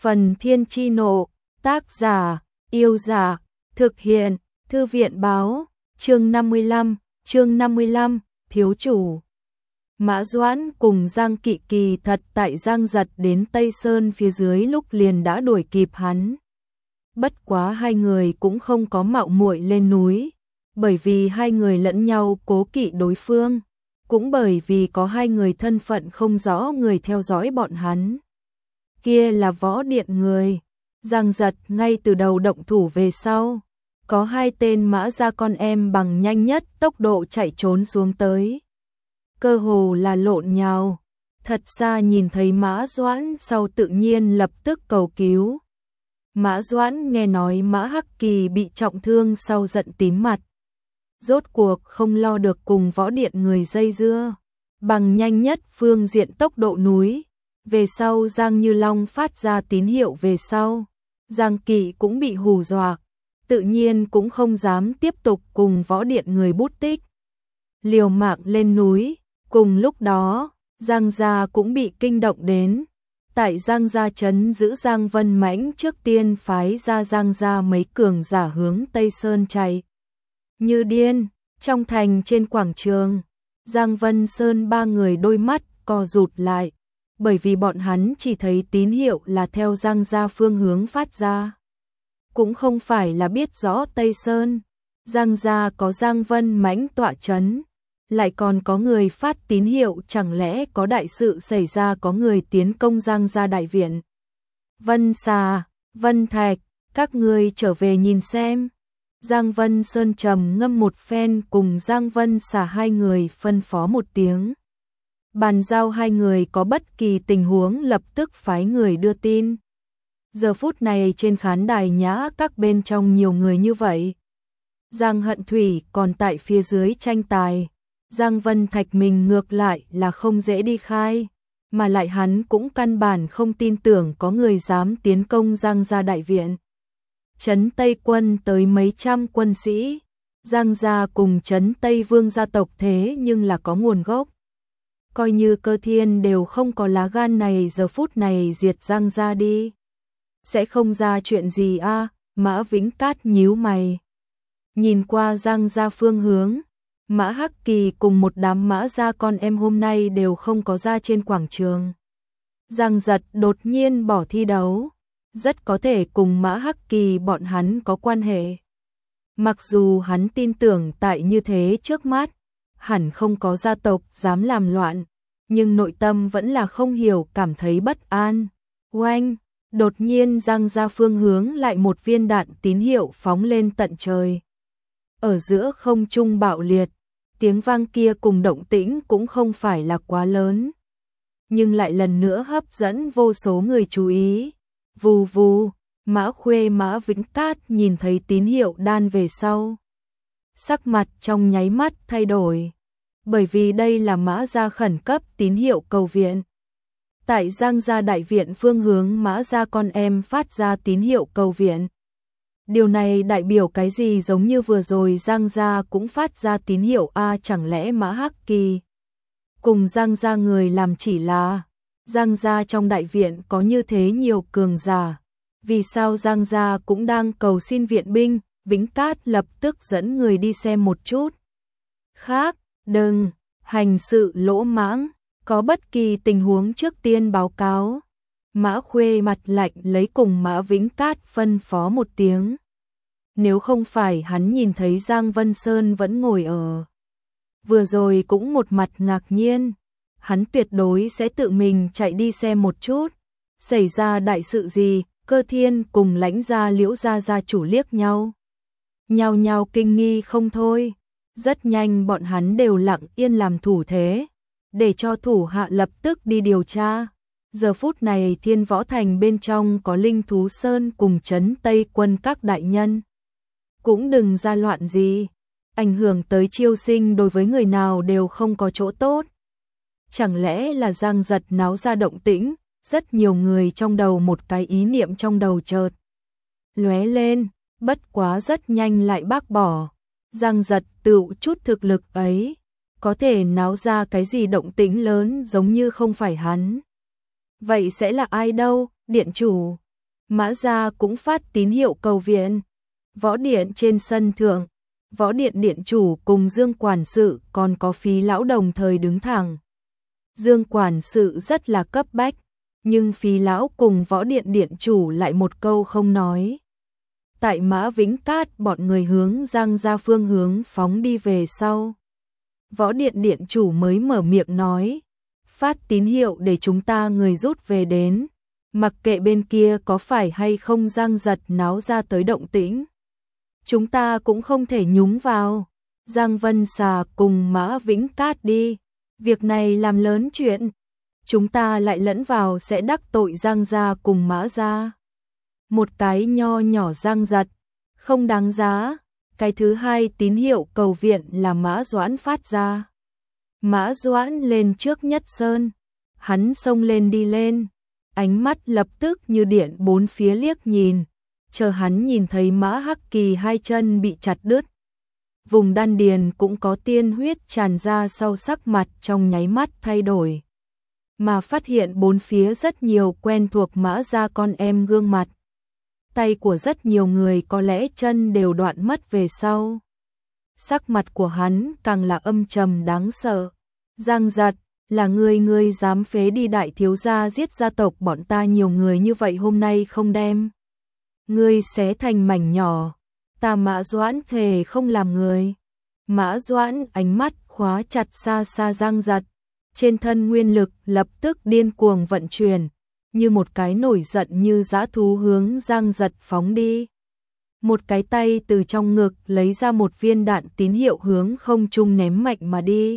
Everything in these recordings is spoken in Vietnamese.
Phần Thiên Chi Nộ, tác giả, Yêu Giả, thực hiện, Thư viện Báo, chương 55, thiếu chủ. Mã Doãn cùng Giang Kỵ kỳ thật tại Giang Giật đến Tây Sơn phía dưới lúc liền đã đuổi kịp hắn. Bất quá hai người cũng không có mạo muội lên núi, bởi vì hai người lẫn nhau cố kỵ đối phương, cũng bởi vì có hai người thân phận không rõ người theo dõi bọn hắn. Kia là Võ Điện người. Giang Giật ngay từ đầu động thủ về sau, có hai tên Mã gia con em bằng nhanh nhất tốc độ chạy trốn xuống tới. Cơ hồ là lộn nhào, thật xa nhìn thấy Mã Doãn sau tự nhiên lập tức cầu cứu. Mã Doãn nghe nói Mã Hắc Kỳ bị trọng thương sau giận tím mặt. Rốt cuộc không lo được cùng Võ Điện người dây dưa, bằng nhanh nhất phương diện tốc độ núi. Về sau Giang Như Long phát ra tín hiệu về sau, Giang Kỵ cũng bị hù dọa, tự nhiên cũng không dám tiếp tục cùng Võ Điện người bút tích. Liều mạng lên núi, cùng lúc đó, Giang gia cũng bị kinh động đến. Tại Giang gia trấn giữ Giang Vân Mãnh trước tiên phái ra Giang gia mấy cường giả hướng Tây Sơn chạy. Như điên, trong thành trên quảng trường, Giang Vân Sơn ba người đôi mắt co rụt lại, bởi vì bọn hắn chỉ thấy tín hiệu là theo Giang gia phương hướng phát ra. Cũng không phải là biết rõ Tây Sơn, Giang gia có Giang Vân Mãnh tọa trấn, lại còn có người phát tín hiệu, chẳng lẽ có đại sự xảy ra, có người tiến công Giang gia đại viện. Vân Xà, Vân Thạch, các ngươi trở về nhìn xem. Giang Vân Sơn trầm ngâm một phen cùng Giang Vân Xà hai người phân phó một tiếng. Bàn giao hai người có bất kỳ tình huống lập tức phái người đưa tin. Giờ phút này trên khán đài nhã các bên trong nhiều người như vậy. Giang Hận Thủy còn tại phía dưới tranh tài. Giang Vân Thạch mình ngược lại là không dễ đi khai, mà lại hắn cũng căn bản không tin tưởng có người dám tiến công Giang gia đại viện. Trấn Tây quân tới mấy trăm quân sĩ, Giang gia cùng Trấn Tây Vương gia tộc thế nhưng là có nguồn gốc. Coi như Cơ Thiên đều không có lá gan này giờ phút này diệt Giang gia đi. Sẽ không ra chuyện gì a? Mã Vĩnh Cát nhíu mày. Nhìn qua Giang gia phương hướng, Mã Hắc Kỳ cùng một đám Mã gia con em hôm nay đều không có ra trên quảng trường. Giang Giật đột nhiên bỏ thi đấu, rất có thể cùng Mã Hắc Kỳ bọn hắn có quan hệ. Mặc dù hắn tin tưởng tại như thế trước mắt, hẳn không có gia tộc dám làm loạn, nhưng nội tâm vẫn là không hiểu, cảm thấy bất an. Oanh, đột nhiên Giang gia phương hướng lại một viên đạn tín hiệu phóng lên tận trời. Ở giữa không trung bạo liệt, tiếng vang kia cùng động tĩnh cũng không phải là quá lớn, nhưng lại lần nữa hấp dẫn vô số người chú ý. Vù vù, Mã Khuê Mã Vĩnh Cát nhìn thấy tín hiệu đan về sau, sắc mặt trong nháy mắt thay đổi, bởi vì đây là Mã gia khẩn cấp tín hiệu cầu viện. Tại Giang gia đại viện phương hướng Mã gia con em phát ra tín hiệu cầu viện. Điều này đại biểu cái gì? Giống như vừa rồi Giang gia cũng phát ra tín hiệu a, chẳng lẽ Mã Hắc Kỳ cùng Giang gia người làm chỉ là Giang gia trong đại viện có như thế nhiều cường giả, vì sao Giang gia cũng đang cầu xin viện binh? Vĩnh Cát lập tức dẫn người đi xem một chút. Khác, đừng hành sự lỗ mãng, có bất kỳ tình huống trước tiên báo cáo. Mã Khuê mặt lạnh lấy cùng Mã Vĩnh Cát phân phó một tiếng. Nếu không phải hắn nhìn thấy Giang Vân Sơn vẫn ngồi ở vừa rồi cũng một mặt ngạc nhiên, hắn tuyệt đối sẽ tự mình chạy đi xem một chút. Xảy ra đại sự gì? Cơ Thiên cùng Lãnh gia Liễu gia gia chủ liếc nhau, nhao nhao kinh nghi không thôi. Rất nhanh bọn hắn đều lặng yên làm thủ thế, để cho thủ hạ lập tức đi điều tra. Giờ phút này Thiên Võ Thành bên trong có Linh Thú Sơn cùng Trấn Tây quân các đại nhân. Cũng đừng ra loạn gì, ảnh hưởng tới chiêu sinh đối với người nào đều không có chỗ tốt. Chẳng lẽ là Giang Giật náo ra động tĩnh? Rất nhiều người trong đầu một cái ý niệm trong đầu chợt lóe lên, bất quá rất nhanh lại bác bỏ. Giang Giật tựu chút thực lực ấy, có thể náo ra cái gì động tĩnh lớn giống như không phải hắn. Vậy sẽ là ai đâu? Điện chủ, Mã gia cũng phát tín hiệu cầu viện. Võ điện trên sân thượng, võ điện điện chủ cùng Dương quản sự còn có Phí lão đồng thời đứng thẳng. Dương quản sự rất là cấp bách, nhưng Phí lão cùng võ điện điện chủ lại một câu không nói. Tại Mã Vĩnh Cát bọn người hướng Giang gia phương hướng phóng đi về sau. Võ điện điện chủ mới mở miệng nói, phát tín hiệu để chúng ta người rút về đến, mặc kệ bên kia có phải hay không Giang Giật náo ra tới động tĩnh. Chúng ta cũng không thể nhúng vào. Giang Vân Xà cùng Mã Vĩnh Cát đi, việc này làm lớn chuyện, chúng ta lại lẫn vào sẽ đắc tội Giang gia cùng Mã gia. Một cái nho nhỏ Giang Giật, không đáng giá. Cái thứ hai tín hiệu cầu viện là Mã Doãn phát ra. Mã Doãn lên trước nhất sơn, hắn xông lên đi lên, ánh mắt lập tức như điện bốn phía liếc nhìn, chờ hắn nhìn thấy Mã Hắc Kỳ hai chân bị chặt đứt. Vùng đan điền cũng có tiên huyết tràn ra sau sắc mặt trong nháy mắt thay đổi. Mà phát hiện bốn phía rất nhiều quen thuộc Mã gia con em gương mặt. Tay của rất nhiều người có lẽ chân đều đoạn mất về sau. Sắc mặt của hắn càng là âm trầm đáng sợ. Giang Giật, là ngươi dám phế đi đại thiếu gia giết gia tộc bọn ta nhiều người như vậy hôm nay không đem ngươi xé thành mảnh nhỏ, ta Mã Doãn thề không làm người. Mã Doãn ánh mắt khóa chặt xa xa Giang Giật, trên thân nguyên lực lập tức điên cuồng vận chuyển, như một cái nổi giận như dã thú hướng Giang Giật phóng đi. Một cái tay từ trong ngực lấy ra một viên đạn tín hiệu hướng không trung ném mạnh mà đi.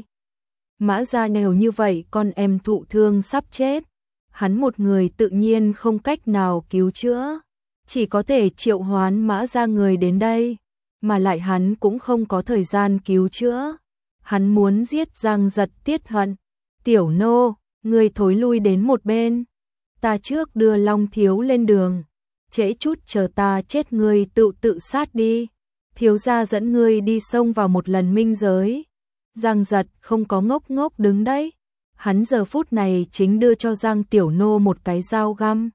Mã gia nghèo như vậy con em thụ thương sắp chết, hắn một người tự nhiên không cách nào cứu chữa, chỉ có thể triệu hoán Mã gia người đến đây, mà lại hắn cũng không có thời gian cứu chữa. Hắn muốn giết Giang Giật tiết hận. Tiểu nô, người thối lui đến một bên, ta trước đưa Long thiếu lên đường, trễ chút chờ ta chết ngươi tự sát đi, thiếu gia dẫn ngươi đi xông vào một lần minh giới. Giang Giật không có ngốc ngốc đứng đấy, hắn giờ phút này chính đưa cho Giang tiểu nô một cái dao găm.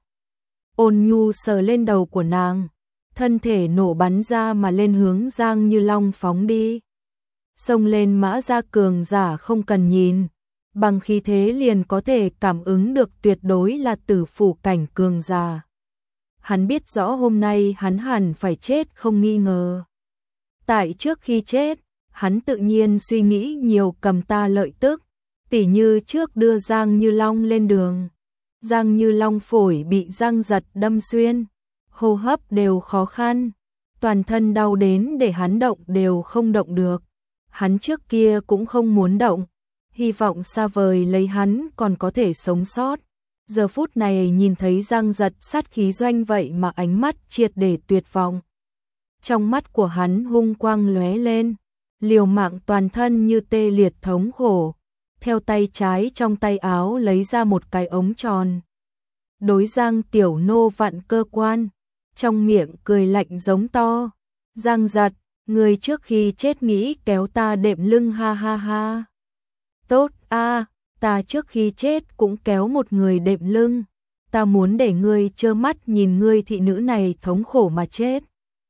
Ôn nhu sờ lên đầu của nàng, thân thể nổ bắn ra mà lên hướng Giang Như Long phóng đi. Xông lên Mã gia cường giả không cần nhìn, bằng khí thế liền có thể cảm ứng được tuyệt đối là tử phủ cảnh cường giả. Hắn biết rõ hôm nay hắn hẳn phải chết không nghi ngờ. Tại trước khi chết, hắn tự nhiên suy nghĩ nhiều cầm ta lợi tức, tỉ như trước đưa Giang Như Long lên đường. Giang Như Long phổi bị Giang Giật đâm xuyên, hô hấp đều khó khăn, toàn thân đau đến để hắn động đều không động được. Hắn trước kia cũng không muốn động, hy vọng xa vời lấy hắn còn có thể sống sót. Giờ phút này nhìn thấy Giang Giật sát khí doanh vậy mà ánh mắt triệt để tuyệt vọng. Trong mắt của hắn hung quang lóe lên, liều mạng toàn thân như tê liệt thống khổ, theo tay trái trong tay áo lấy ra một cái ống tròn. Đối Giang tiểu nô vặn cơ quan, trong miệng cười lạnh giống to. Giang Giật, người trước khi chết nghĩ kéo ta đệm lưng ha ha ha. Tốt a, ta trước khi chết cũng kéo một người đệm lưng, ta muốn để ngươi trơ mắt nhìn ngươi thị nữ này thống khổ mà chết.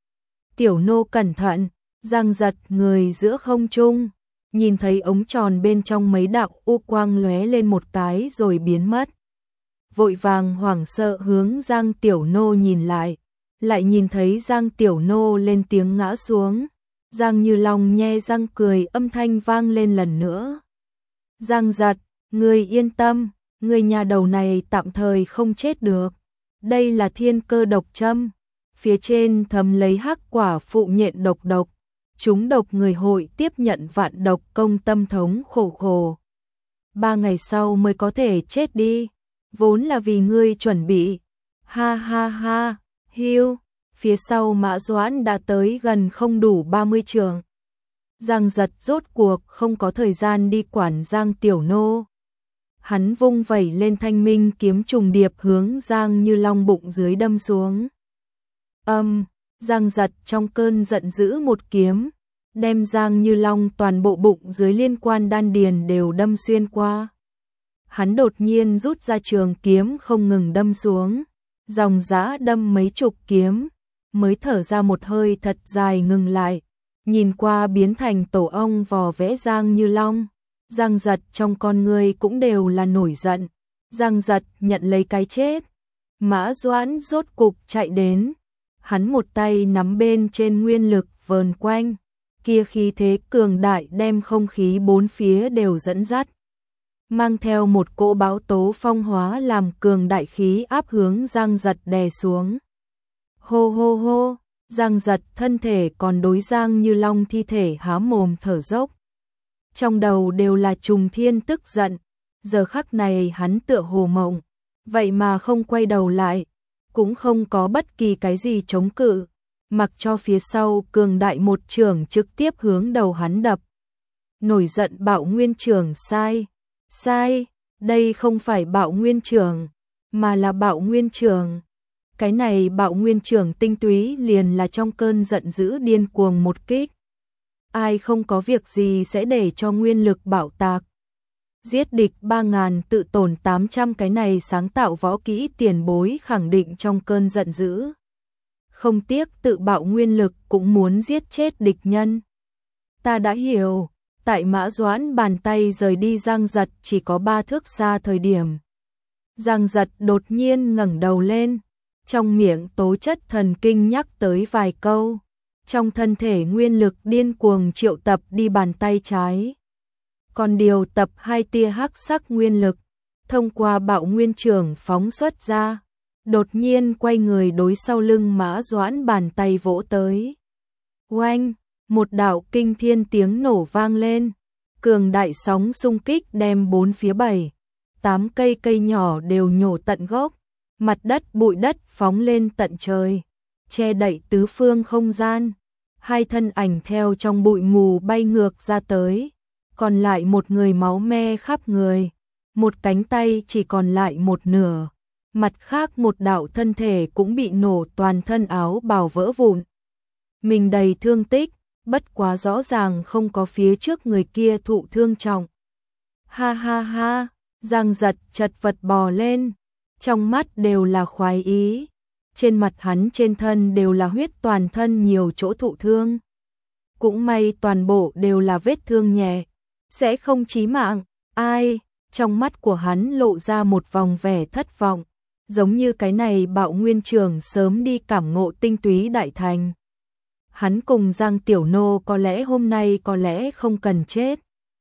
Tiểu nô cẩn thận, Giang Giật người giữa không trung, nhìn thấy ống tròn bên trong mấy đạo u quang lóe lên một cái rồi biến mất. Vội vàng hoảng sợ hướng Giang tiểu nô nhìn lại nhìn thấy Giang tiểu nô lên tiếng ngã xuống. Giang Như Long nhe răng cười âm thanh vang lên lần nữa. Giang Giật, người yên tâm, người nhà đầu này tạm thời không chết được. Đây là thiên cơ độc châm, phía trên thấm lấy hắc quả phụ nhện độc, chúng độc người hội tiếp nhận vạn độc công tâm thống khổ. 3 ngày sau mới có thể chết đi, vốn là vì ngươi chuẩn bị. Ha ha ha, hiu, phía sau Mã Doãn đã tới gần không đủ 30 trường. Giang Giật rốt cuộc không có thời gian đi quản Giang tiểu nô. Hắn vung vẩy lên thanh minh kiếm trùng điệp hướng Giang Như Long bụng dưới đâm xuống. Giang Giật trong cơn giận dữ một kiếm, đem Giang Như Long toàn bộ bụng dưới liên quan đan điền đều đâm xuyên qua. Hắn đột nhiên rút ra trường kiếm không ngừng đâm xuống, dòng dã đâm mấy chục kiếm, mới thở ra một hơi thật dài ngừng lại, nhìn qua biến thành tổ ong vò vẽ Giang Như Long. Giang Giật trong con người cũng đều là nổi giận. Giang Giật nhận lấy cái chết. Mã Doãn rốt cục chạy đến. Hắn một tay nắm bên trên nguyên lực vờn quanh. Kia khí thế cường đại đem không khí bốn phía đều dẫn dắt. Mang theo một cỗ bão tố phong hóa làm cường đại khí áp hướng Giang Giật đè xuống. Hô hô hô, Giang Giật thân thể còn đối Giang Như Long thi thể há mồm thở dốc. Trong đầu đều là trùng thiên tức giận, giờ khắc này hắn tựa hồ mộng, vậy mà không quay đầu lại, cũng không có bất kỳ cái gì chống cự, mặc cho phía sau cường đại một chưởng trực tiếp hướng đầu hắn đập. Nổi giận Bạo Nguyên Chưởng sai, sai, đây không phải Bạo Nguyên Chưởng, mà là Bạo Nguyên Chưởng. Cái này Bạo Nguyên Chưởng tinh túy liền là trong cơn giận dữ điên cuồng một kích. Ai không có việc gì sẽ để cho nguyên lực bạo tạc. Giết địch 3.000 tự tổn 800, cái này sáng tạo võ kỹ tiền bối khẳng định trong cơn giận dữ. Không tiếc tự bạo nguyên lực cũng muốn giết chết địch nhân. Ta đã hiểu, tại Mã Doãn bàn tay rời đi Giang Giật chỉ có 3 thước xa thời điểm. Giang Giật đột nhiên ngẩng đầu lên, trong miệng tố chất thần kinh nhắc tới vài câu. Trong thân thể nguyên lực điên cuồng triệu tập đi bàn tay trái. Còn điều tập 2 tia hắc sắc nguyên lực, thông qua Bạo Nguyên Chưởng phóng xuất ra. Đột nhiên quay người đối sau lưng Mã Doãn bàn tay vỗ tới. Oanh, một đạo kinh thiên tiếng nổ vang lên. Cường đại sóng xung kích đem bốn phía 7-8 cây nhỏ đều nhổ tận gốc. Mặt đất bụi đất phóng lên tận trời, che đậy tứ phương không gian. 2 thân ảnh theo trong bụi mù bay ngược ra tới, còn lại một người máu me khắp người, một cánh tay chỉ còn lại một nửa, mặt khác một đạo thân thể cũng bị nổ toàn thân áo bào vỡ vụn. Mình đầy thương tích, bất quá rõ ràng không có phía trước người kia thụ thương trọng. Ha ha ha, Giang Giật chật vật bò lên, trong mắt đều là khoái ý. Trên mặt hắn trên thân đều là huyết, toàn thân nhiều chỗ thụ thương. Cũng may toàn bộ đều là vết thương nhẹ, sẽ không chí mạng. Ai, trong mắt của hắn lộ ra một vòng vẻ thất vọng, giống như cái này Bạo Nguyên Chưởng sớm đi cảm ngộ tinh túy đại thành. Hắn cùng Giang Tiểu Nô có lẽ hôm nay có lẽ không cần chết.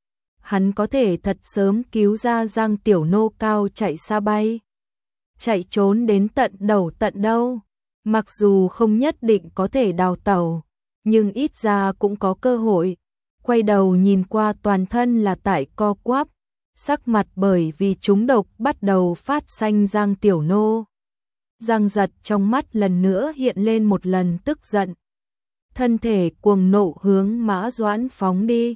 Hắn có thể thật sớm cứu ra Giang Tiểu Nô cao chạy xa bay. Chạy trốn đến tận đầu tận đâu. Mặc dù không nhất định có thể đào tẩu, nhưng ít ra cũng có cơ hội. Quay đầu nhìn qua toàn thân là tại co quắp, sắc mặt bởi vì trúng độc bắt đầu phát xanh Giang Tiểu Nô. Giang Giật trong mắt lần nữa hiện lên một lần tức giận. Thân thể cuồng nộ hướng Mã Doãn phóng đi.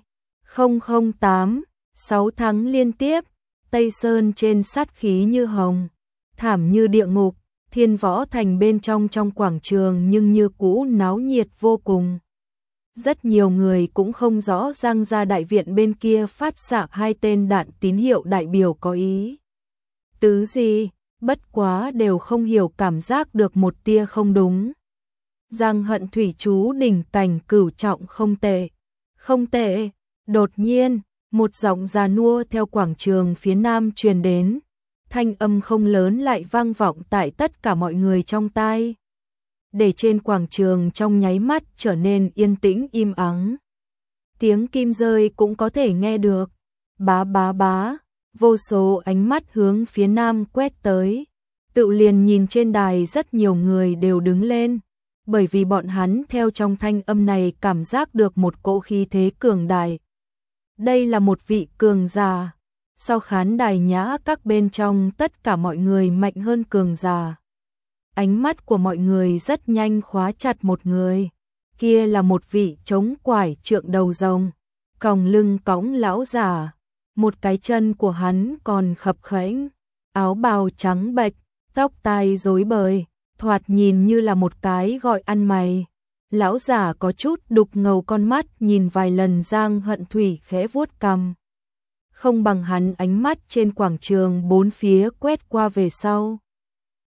008, 6 tháng liên tiếp, Tây Sơn trên sát khí như hồng, thảm như địa ngục. Thiên Võ Thành bên trong quảng trường nhưng như cũ náo nhiệt vô cùng. Rất nhiều người cũng không rõ Giang gia đại viện bên kia phát xạ 2 tên đạn tín hiệu đại biểu có ý tứ gì, bất quá đều không hiểu cảm giác được một tia không đúng. Giang Hận Thủy chú đỉnh cảnh cửu trọng không tệ, không tệ. Đột nhiên, một giọng già nua theo quảng trường phía nam truyền đến. Thanh âm không lớn lại vang vọng tại tất cả mọi người trong tai, để trên quảng trường trong nháy mắt trở nên yên tĩnh im ắng. Tiếng kim rơi cũng có thể nghe được. Bá bá bá, vô số ánh mắt hướng phía nam quét tới. Tự liền nhìn trên đài rất nhiều người đều đứng lên, bởi vì bọn hắn theo trong thanh âm này cảm giác được một cỗ khí thế cường đại. Đây là một vị cường giả. Sau khán đài nhã các bên trong tất cả mọi người mạnh hơn cường giả. Ánh mắt của mọi người rất nhanh khóa chặt một người. Kia là một vị chống quải trượng đầu rồng, còng lưng cõng lão giả. Một cái chân của hắn còn khập khẽnh, áo bào trắng bệch, tóc tai rối bời, thoạt nhìn như là một cái gọi ăn mày. Lão giả có chút đục ngầu con mắt nhìn vài lần Giang Hận Thủy khẽ vuốt cằm. Không bằng hắn ánh mắt trên quảng trường bốn phía quét qua về sau.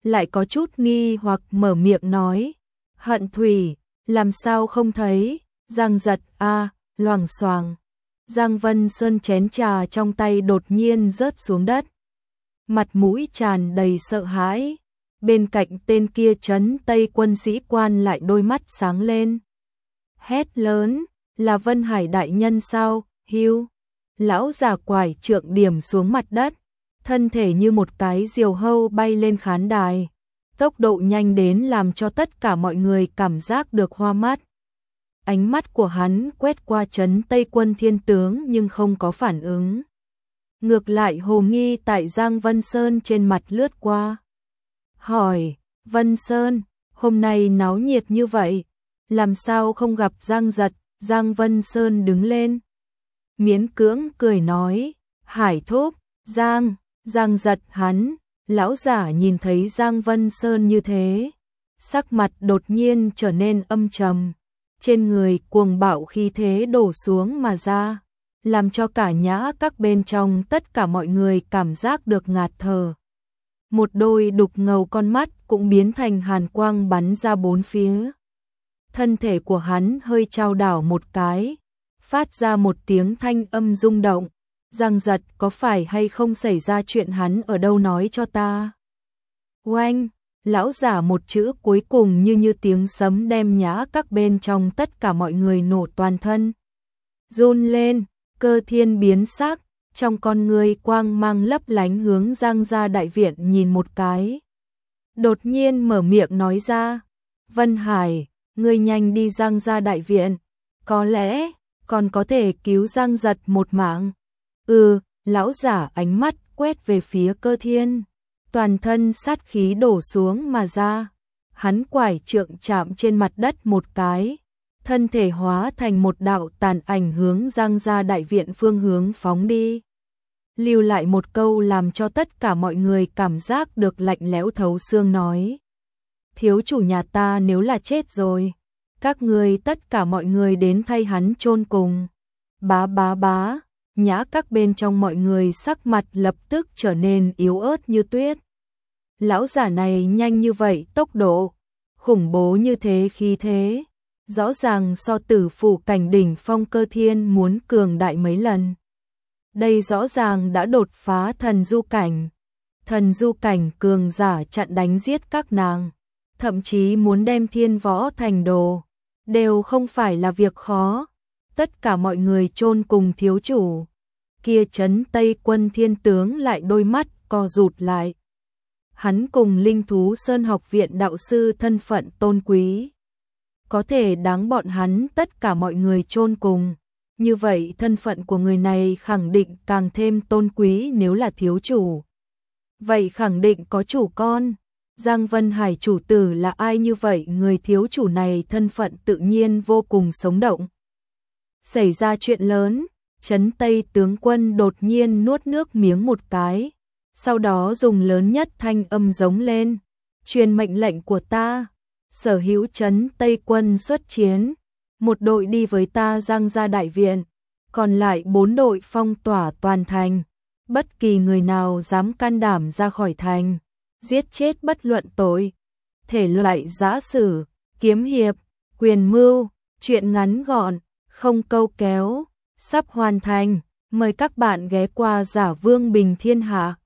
lại có chút nghi hoặc mở miệng nói, Hận Thủy, làm sao không thấy, Giang Giật loảng xoảng. Giang Vân Sơn chén trà trong tay đột nhiên rớt xuống đất. Mặt mũi tràn đầy sợ hãi, bên cạnh tên kia trấn Tây quân sĩ quan lại đôi mắt sáng lên. Hét lớn, là Vân Hải đại nhân sao, hưu. Lão già quải trượng điểm xuống mặt đất, thân thể như một cái diều hâu bay lên khán đài. Tốc độ nhanh đến làm cho tất cả mọi người cảm giác được hoa mắt. Ánh mắt của hắn quét qua trấn Tây quân thiên tướng nhưng không có phản ứng. Ngược lại hồ nghi tại Giang Vân Sơn trên mặt lướt qua. Hỏi, Vân Sơn, hôm nay náo nhiệt như vậy, làm sao không gặp Giang Giật? Giang Vân Sơn đứng lên, miễn cưỡng cười nói, Hải thúc, Giang Giật hắn. Lão giả nhìn thấy Giang Vân Sơn như thế, sắc mặt đột nhiên trở nên âm trầm, trên người cuồng bạo khí thế đổ xuống mà ra, làm cho cả nhã các bên trong tất cả mọi người cảm giác được ngạt thở. Một đôi đục ngầu con mắt cũng biến thành hàn quang bắn ra bốn phía. Thân thể của hắn hơi chao đảo một cái, phát ra một tiếng thanh âm rung động. Giang Giật, có phải hay không xảy ra chuyện, hắn ở đâu nói cho ta? Oanh, lão giả một chữ cuối cùng như tiếng sấm đem nhã các bên trong tất cả mọi người nổ toàn thân. Run lên, Cơ Thiên biến sắc, trong con người quang mang lấp lánh hướng Giang gia đại viện nhìn một cái. Đột nhiên mở miệng nói ra, Vân Hải, ngươi nhanh đi Giang gia đại viện, có lẽ còn có thể cứu Giang Giật một mạng. Lão giả ánh mắt quét về phía Cơ Thiên, toàn thân sát khí đổ xuống mà ra. Hắn quải trượng chạm trên mặt đất một cái, thân thể hóa thành một đạo tàn ảnh hướng Giang gia đại viện phương hướng phóng đi. Lưu lại một câu làm cho tất cả mọi người cảm giác được lạnh lẽo thấu xương nói, thiếu chủ nhà ta nếu là chết rồi, các ngươi tất cả mọi người đến thay hắn chôn cùng. Bá. Nhã các bên trong mọi người sắc mặt lập tức trở nên yếu ớt như tuyết. Lão giả này nhanh như vậy, tốc độ khủng bố như thế, khí thế rõ ràng so tử phủ cảnh đỉnh phong Cơ Thiên muốn cường đại mấy lần. Đây rõ ràng đã đột phá thần du cảnh. Thần du cảnh cường giả chặn đánh giết các nàng, thậm chí muốn đem thiên võ thành đồ, đều không phải là việc khó. Tất cả mọi người chôn cùng thiếu chủ. Kia trấn Tây quân thiên tướng lại đôi mắt co rụt lại. Hắn cùng Linh Thú Sơn học viện đạo sư thân phận tôn quý, có thể đáng bọn hắn tất cả mọi người chôn cùng. Như vậy thân phận của người này khẳng định càng thêm tôn quý, nếu là thiếu chủ, vậy khẳng định có chủ con. Giang Vân Hải chủ tử là ai, như vậy người thiếu chủ này thân phận tự nhiên vô cùng sống động. Xảy ra chuyện lớn, trấn Tây tướng quân đột nhiên nuốt nước miếng một cái, sau đó dùng lớn nhất thanh âm giống lên, truyền mệnh lệnh của ta, sở hữu trấn Tây quân xuất chiến, một đội đi với ta Giang gia đại viện, còn lại 4 đội phong tỏa toàn thành, bất kỳ người nào dám can đảm ra khỏi thành, giết chết bất luận tội, thể loại giã sử, kiếm hiệp, quyền mưu, chuyện ngắn gọn, không câu kéo, sắp hoàn thành. Mời các bạn ghé qua Giả Vương Bình Thiên Hạ.